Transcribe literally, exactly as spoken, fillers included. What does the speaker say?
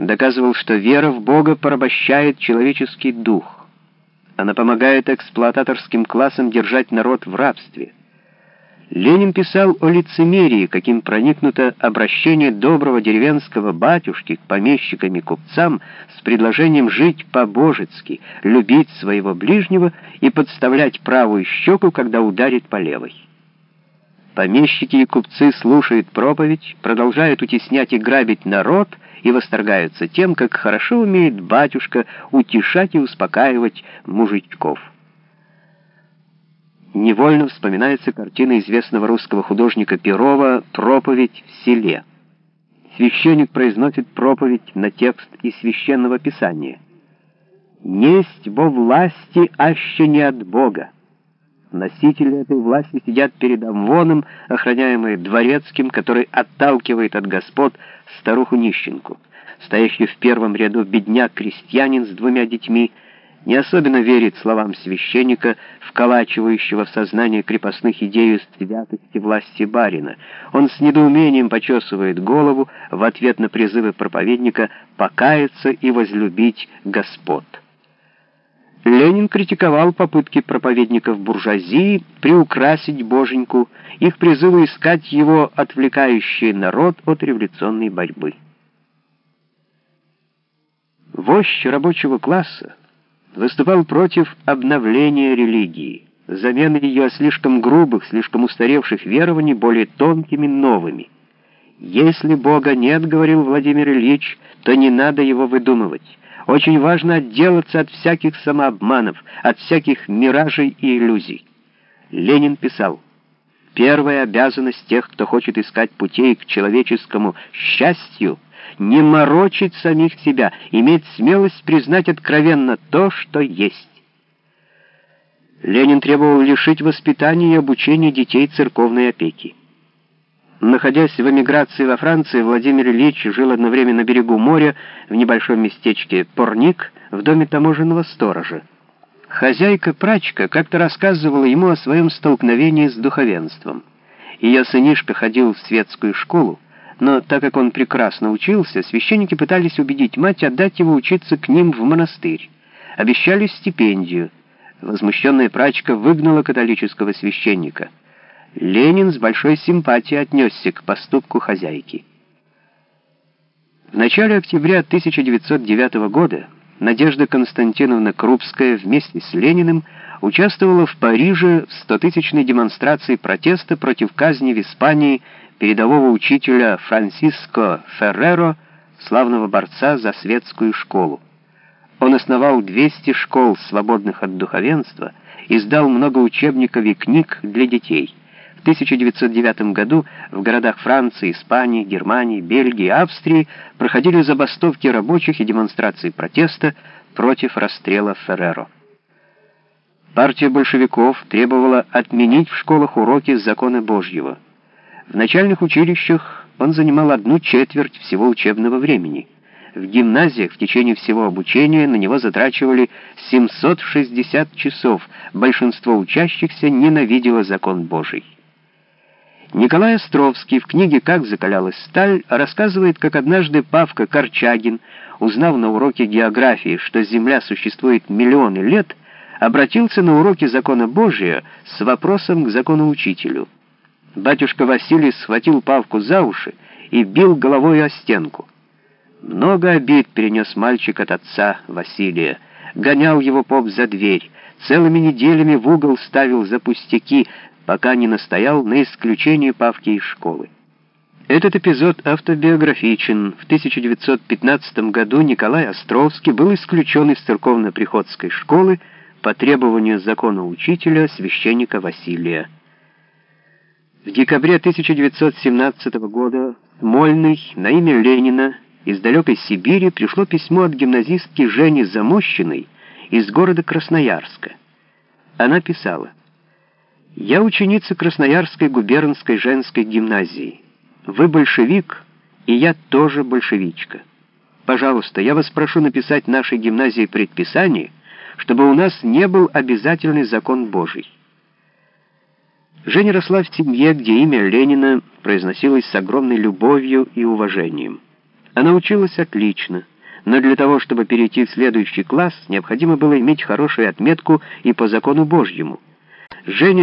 доказывал, что вера в Бога порабощает человеческий дух. Она помогает эксплуататорским классам держать народ в рабстве. Ленин писал о лицемерии, каким проникнуто обращение доброго деревенского батюшки к помещикам и купцам с предложением жить по-божески, любить своего ближнего и подставлять правую щеку, когда ударит по левой. Помещики и купцы слушают проповедь, продолжают утеснять и грабить народ и восторгаются тем, как хорошо умеет батюшка утешать и успокаивать мужичков. Невольно вспоминается картина известного русского художника Перова «Проповедь в селе». Священник произносит проповедь на текст из Священного Писания. «Несть во власти, аще не от Бога». Носители этой власти сидят перед амвоном, охраняемые дворецким, который отталкивает от господ старуху-нищенку. Стоящий в первом ряду бедняк-крестьянин с двумя детьми не особенно верит словам священника, вколачивающего в сознание крепостных идею святости власти барина. Он с недоумением почесывает голову в ответ на призывы проповедника покаяться и возлюбить господ. Ленин критиковал попытки проповедников буржуазии приукрасить боженьку, их призывы искать его отвлекающий народ от революционной борьбы. Вождь рабочего класса выступал против обновления религии, замены ее слишком грубых, слишком устаревших верований более тонкими, новыми. «Если Бога нет, — говорил Владимир Ильич, — то не надо его выдумывать. Очень важно отделаться от всяких самообманов, от всяких миражей и иллюзий». Ленин писал: «Первая обязанность тех, кто хочет искать путей к человеческому счастью, не морочить самих себя, иметь смелость признать откровенно то, что есть». Ленин требовал лишить воспитания и обучения детей церковной опеки. Находясь в эмиграции во Франции, Владимир Ильич жил одно время на берегу моря в небольшом местечке Порник в доме таможенного сторожа. Хозяйка-прачка как-то рассказывала ему о своем столкновении с духовенством. Ее сынишка ходил в светскую школу, но так как он прекрасно учился, священники пытались убедить мать отдать его учиться к ним в монастырь. Обещали стипендию. Возмущенная прачка выгнала католического священника. Ленин с большой симпатией отнесся к поступку хозяйки. В начале октября тысяча девятьсот девятого года Надежда Константиновна Крупская вместе с Лениным участвовала в Париже в стотысячной демонстрации протеста против казни в Испании передового учителя Франсиско Ферреро, славного борца за светскую школу. Он основал двести школ, свободных от духовенства, издал много учебников и книг для детей. В тысяча девятьсот девятом году в городах Франции, Испании, Германии, Бельгии, Австрии проходили забастовки рабочих и демонстрации протеста против расстрела Ферреро. Партия большевиков требовала отменить в школах уроки закона Божьего. В начальных училищах он занимал одну четверть всего учебного времени. В гимназиях в течение всего обучения на него затрачивали семьсот шестьдесят часов. Большинство учащихся ненавидело закон Божий. Николай Островский в книге «Как закалялась сталь» рассказывает, как однажды Павка Корчагин, узнав на уроке географии, что Земля существует миллионы лет, обратился на уроки закона Божия с вопросом к законоучителю. Батюшка Василий схватил Павку за уши и бил головой о стенку. Много обид перенес мальчик от отца Василия. Гонял его поп за дверь, целыми неделями в угол ставил за пустяки, пока не настоял на исключении Павки из школы. Этот эпизод автобиографичен. В тысяча девятьсот пятнадцатом году Николай Островский был исключен из церковно-приходской школы по требованию законоучителя священника Василия. В декабре тысяча девятьсот семнадцатого года Смольный на имя Ленина из далекой Сибири пришло письмо от гимназистки Жени Замощиной из города Красноярска. Она писала: «Я ученица Красноярской губернской женской гимназии. Вы большевик, и я тоже большевичка. Пожалуйста, я вас прошу написать нашей гимназии предписание, чтобы у нас не был обязательный закон Божий». Женя росла в семье, где имя Ленина произносилось с огромной любовью и уважением. Она училась отлично, но для того, чтобы перейти в следующий класс, необходимо было иметь хорошую отметку и по закону Божьему. Женя